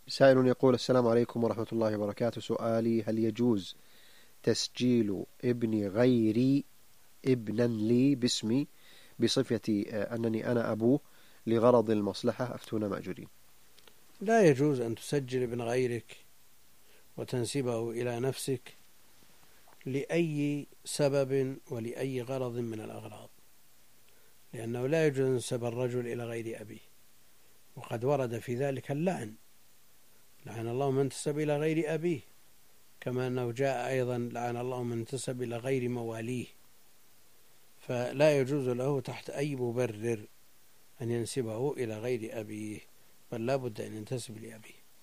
سائل يقول: السلام عليكم ورحمة الله وبركاته. سؤالي: هل يجوز تسجيل ابن غيري ابنا لي باسمي بصفة أنني أنا أبوه لغرض المصلحة؟ أفتونا مأجورين. لا يجوز أن تسجل ابن غيرك وتنسبه إلى نفسك لأي سبب ولأي غرض من الأغراض، لأنه لا يجوز أن ينسب الرجل إلى غير أبيه، وقد ورد في ذلك اللعن، لعن الله من انتسب إلى غير أبيه، كما أنه جاء أيضا لعن الله من انتسب إلى غير مواليه. فلا يجوز له تحت أي مبرر أن ينسبه إلى غير أبيه، بل لا بد أن ينتسب لأبيه.